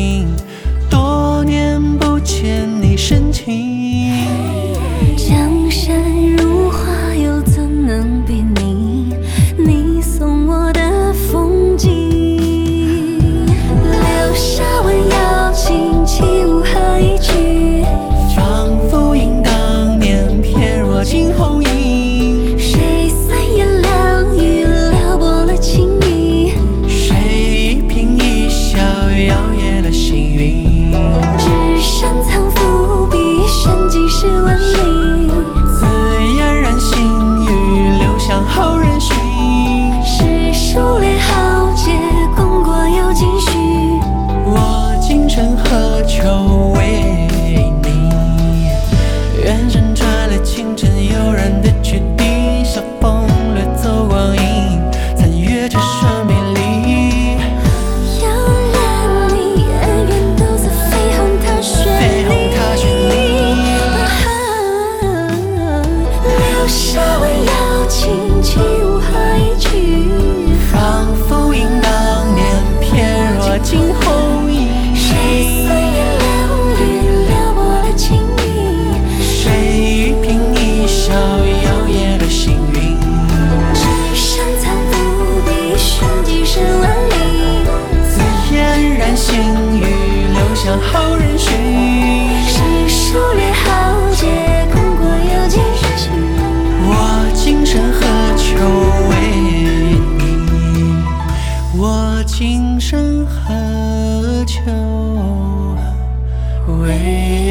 情，多年不见你深情。 江山如画，又怎能比拟你送我的风景？留下弯腰轻骑无何一句， 仿佛应当年翩若惊鸿影。 谁三言两语撩拨了情意？ 谁一颦一笑摇曳了星云？ 纸上藏伏笔，生几世万里。 自嫣然心语，流向后人寻。 是数列豪杰，功过有几许？ 我今生何求为你？远山传来清晨悠然的曲笛，晓风掠走光阴，残月折射迷离。 遥远你，恩怨都在绯红踏雪里。留下弯腰轻骑无何一句， 仿佛应当年翩若惊鸿影。 谁三言两语撩拨了情意？ 谁一颦一笑摇曳了星云？ 纸上藏伏笔，寻几世万里。 自嫣然心语，流向后人寻。 是数列豪杰，功过有几许？ 我今生何求为你？我今生何求为